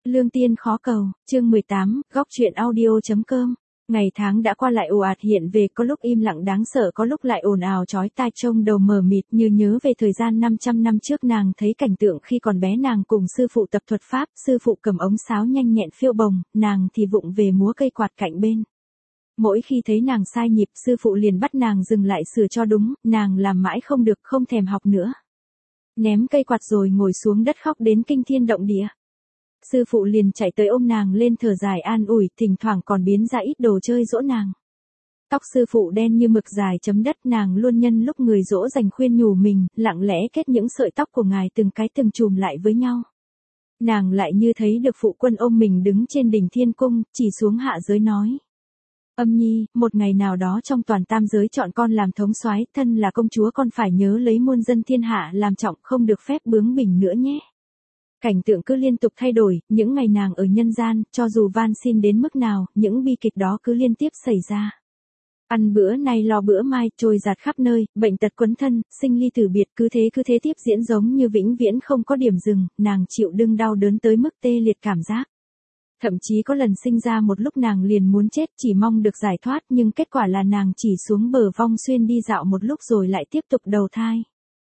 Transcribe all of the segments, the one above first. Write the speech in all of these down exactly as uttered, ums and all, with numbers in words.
Lương tiên khó cầu, chương mười tám, góc truyện audio.com. Ngày tháng đã qua lại ồ ạt hiện về, có lúc im lặng đáng sợ, có lúc lại ồn ào chói tai, trông đầu mờ mịt như nhớ về thời gian năm trăm năm trước. Nàng thấy cảnh tượng khi còn bé, nàng cùng sư phụ tập thuật pháp, sư phụ cầm ống sáo nhanh nhẹn phiêu bồng, nàng thì vụng về múa cây quạt cạnh bên. Mỗi khi thấy nàng sai nhịp, sư phụ liền bắt nàng dừng lại sửa cho đúng, nàng làm mãi không được, không thèm học nữa. Ném cây quạt rồi ngồi xuống đất khóc đến kinh thiên động địa. Sư phụ liền chạy tới ôm nàng lên thở dài an ủi, thỉnh thoảng còn biến ra ít đồ chơi dỗ nàng. Tóc sư phụ đen như mực dài chấm đất, nàng luôn nhân lúc người dỗ dành khuyên nhủ mình, lặng lẽ kết những sợi tóc của ngài từng cái từng chùm lại với nhau. Nàng lại như thấy được phụ quân ôm mình đứng trên đỉnh thiên cung, chỉ xuống hạ giới nói. Âm nhi, một ngày nào đó trong toàn tam giới chọn con làm thống soái, thân là công chúa con phải nhớ lấy muôn dân thiên hạ làm trọng, không được phép bướng bỉnh nữa nhé. Cảnh tượng cứ liên tục thay đổi, những ngày nàng ở nhân gian, cho dù van xin đến mức nào, những bi kịch đó cứ liên tiếp xảy ra. Ăn bữa nay lo bữa mai, trôi giạt khắp nơi, bệnh tật quấn thân, sinh ly tử biệt, cứ thế cứ thế tiếp diễn giống như vĩnh viễn không có điểm dừng, nàng chịu đựng đau đớn tới mức tê liệt cảm giác. Thậm chí có lần sinh ra một lúc nàng liền muốn chết, chỉ mong được giải thoát, nhưng kết quả là nàng chỉ xuống bờ vong xuyên đi dạo một lúc rồi lại tiếp tục đầu thai.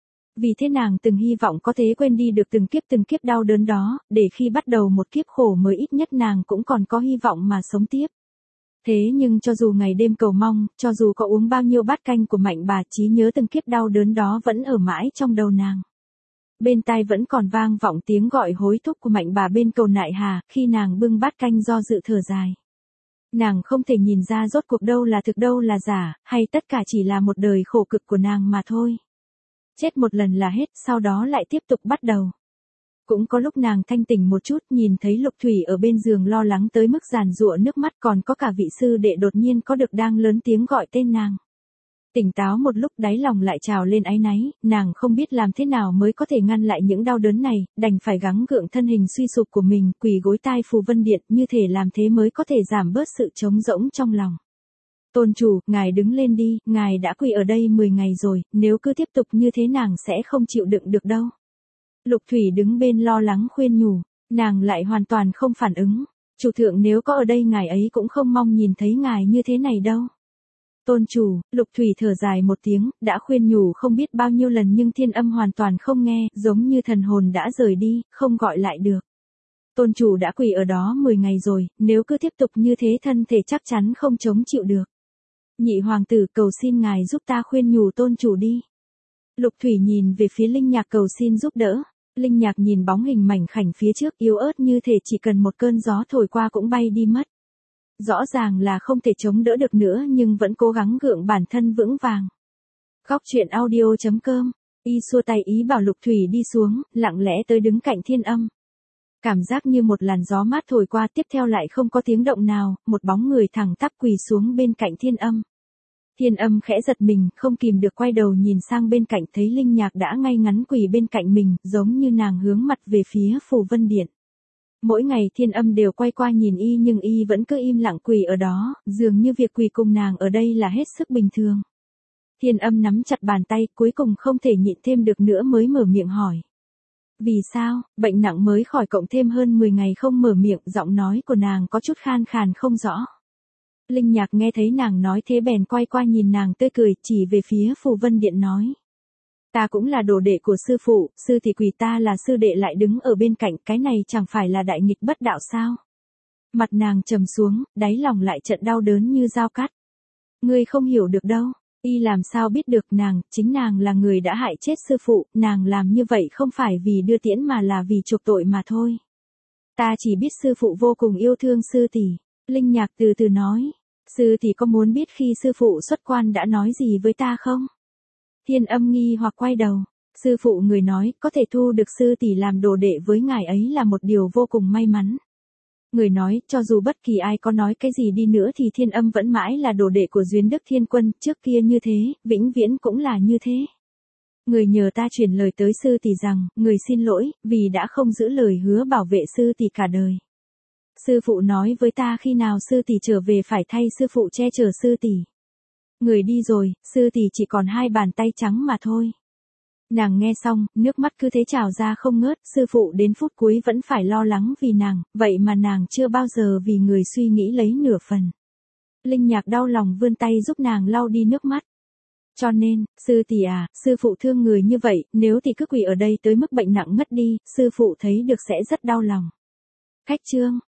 Vì thế nàng từng hy vọng có thể quên đi được từng kiếp từng kiếp đau đớn đó, để khi bắt đầu một kiếp khổ mới ít nhất nàng cũng còn có hy vọng mà sống tiếp. Thế nhưng cho dù ngày đêm cầu mong, cho dù có uống bao nhiêu bát canh của Mạnh Bà, trí nhớ từng kiếp đau đớn đó vẫn ở mãi trong đầu nàng. Bên tai vẫn còn vang vọng tiếng gọi hối thúc của Mạnh Bà bên cầu Nại Hà, khi nàng bưng bát canh do dự thở dài. Nàng không thể nhìn ra rốt cuộc đâu là thực đâu là giả, hay tất cả chỉ là một đời khổ cực của nàng mà thôi. Chết một lần là hết, sau đó lại tiếp tục bắt đầu. Cũng có lúc nàng thanh tỉnh một chút, nhìn thấy Lục Thủy ở bên giường lo lắng tới mức giàn giụa nước mắt, còn có cả vị sư đệ đột nhiên có được đang lớn tiếng gọi tên nàng. Tỉnh táo một lúc, đáy lòng lại trào lên áy náy, nàng không biết làm thế nào mới có thể ngăn lại những đau đớn này, đành phải gắng gượng thân hình suy sụp của mình, quỳ gối tai Phù Vân Điện, như thể làm thế mới có thể giảm bớt sự trống rỗng trong lòng. Tôn chủ, ngài đứng lên đi, ngài đã quỳ ở đây mười ngày rồi, nếu cứ tiếp tục như thế nàng sẽ không chịu đựng được đâu. Lục Thủy đứng bên lo lắng khuyên nhủ, nàng lại hoàn toàn không phản ứng. Chủ thượng nếu có ở đây ngài ấy cũng không mong nhìn thấy ngài như thế này đâu. Tôn chủ, Lục Thủy thở dài một tiếng, đã khuyên nhủ không biết bao nhiêu lần nhưng thiên âm hoàn toàn không nghe, giống như thần hồn đã rời đi, không gọi lại được. Tôn chủ đã quỳ ở đó mười ngày rồi, nếu cứ tiếp tục như thế thân thể chắc chắn không chống chịu được. Nhị hoàng tử, cầu xin ngài giúp ta khuyên nhủ tôn chủ đi. Lục Thủy nhìn về phía Linh Nhạc cầu xin giúp đỡ. Linh Nhạc nhìn bóng hình mảnh khảnh phía trước yếu ớt như thể chỉ cần một cơn gió thổi qua cũng bay đi mất. Rõ ràng là không thể chống đỡ được nữa nhưng vẫn cố gắng gượng bản thân vững vàng. Góc truyện audio.com. Y xua tay ý bảo Lục Thủy đi xuống, lặng lẽ tới đứng cạnh thiên âm. Cảm giác như một làn gió mát thổi qua, tiếp theo lại không có tiếng động nào, một bóng người thẳng tắp quỳ xuống bên cạnh thiên âm. Thiên âm khẽ giật mình, không kìm được quay đầu nhìn sang bên cạnh, thấy Linh Nhạc đã ngay ngắn quỳ bên cạnh mình, giống như nàng hướng mặt về phía Phù Vân Điện. Mỗi ngày thiên âm đều quay qua nhìn y nhưng y vẫn cứ im lặng quỳ ở đó, dường như việc quỳ cùng nàng ở đây là hết sức bình thường. Thiên âm nắm chặt bàn tay, cuối cùng không thể nhịn thêm được nữa mới mở miệng hỏi. Vì sao, bệnh nặng mới khỏi cộng thêm hơn mười ngày không mở miệng, giọng nói của nàng có chút khan khàn không rõ. Linh Nhạc nghe thấy nàng nói thế bèn quay qua nhìn nàng tươi cười, chỉ về phía Phù Vân Điện nói. Ta cũng là đồ đệ của sư phụ, sư thì quỳ ta là sư đệ lại đứng ở bên cạnh, cái này chẳng phải là đại nghịch bất đạo sao? Mặt nàng trầm xuống, đáy lòng lại trận đau đớn như dao cắt. Ngươi không hiểu được đâu, y làm sao biết được nàng, chính nàng là người đã hại chết sư phụ, nàng làm như vậy không phải vì đưa tiễn mà là vì chuộc tội mà thôi. Ta chỉ biết sư phụ vô cùng yêu thương sư tỷ. Linh Nhạc từ từ nói, sư tỷ có muốn biết khi sư phụ xuất quan đã nói gì với ta không? Thiên âm nghi hoặc quay đầu, sư phụ người nói có thể thu được sư tỷ làm đồ đệ với ngài ấy là một điều vô cùng may mắn. Người nói cho dù bất kỳ ai có nói cái gì đi nữa thì thiên âm vẫn mãi là đồ đệ của Duyên Đức Thiên Quân, trước kia như thế, vĩnh viễn cũng là như thế. Người nhờ ta truyền lời tới sư tỷ rằng, người xin lỗi, vì đã không giữ lời hứa bảo vệ sư tỷ cả đời. Sư phụ nói với ta khi nào sư tỷ trở về phải thay sư phụ che chở sư tỷ. Người đi rồi, sư tỷ chỉ còn hai bàn tay trắng mà thôi. Nàng nghe xong, nước mắt cứ thế trào ra không ngớt, sư phụ đến phút cuối vẫn phải lo lắng vì nàng, vậy mà nàng chưa bao giờ vì người suy nghĩ lấy nửa phần. Linh Nhạc đau lòng vươn tay giúp nàng lau đi nước mắt. Cho nên, sư tỷ à, sư phụ thương người như vậy, nếu tỷ cứ quỳ ở đây tới mức bệnh nặng ngất đi, sư phụ thấy được sẽ rất đau lòng. Khách trương.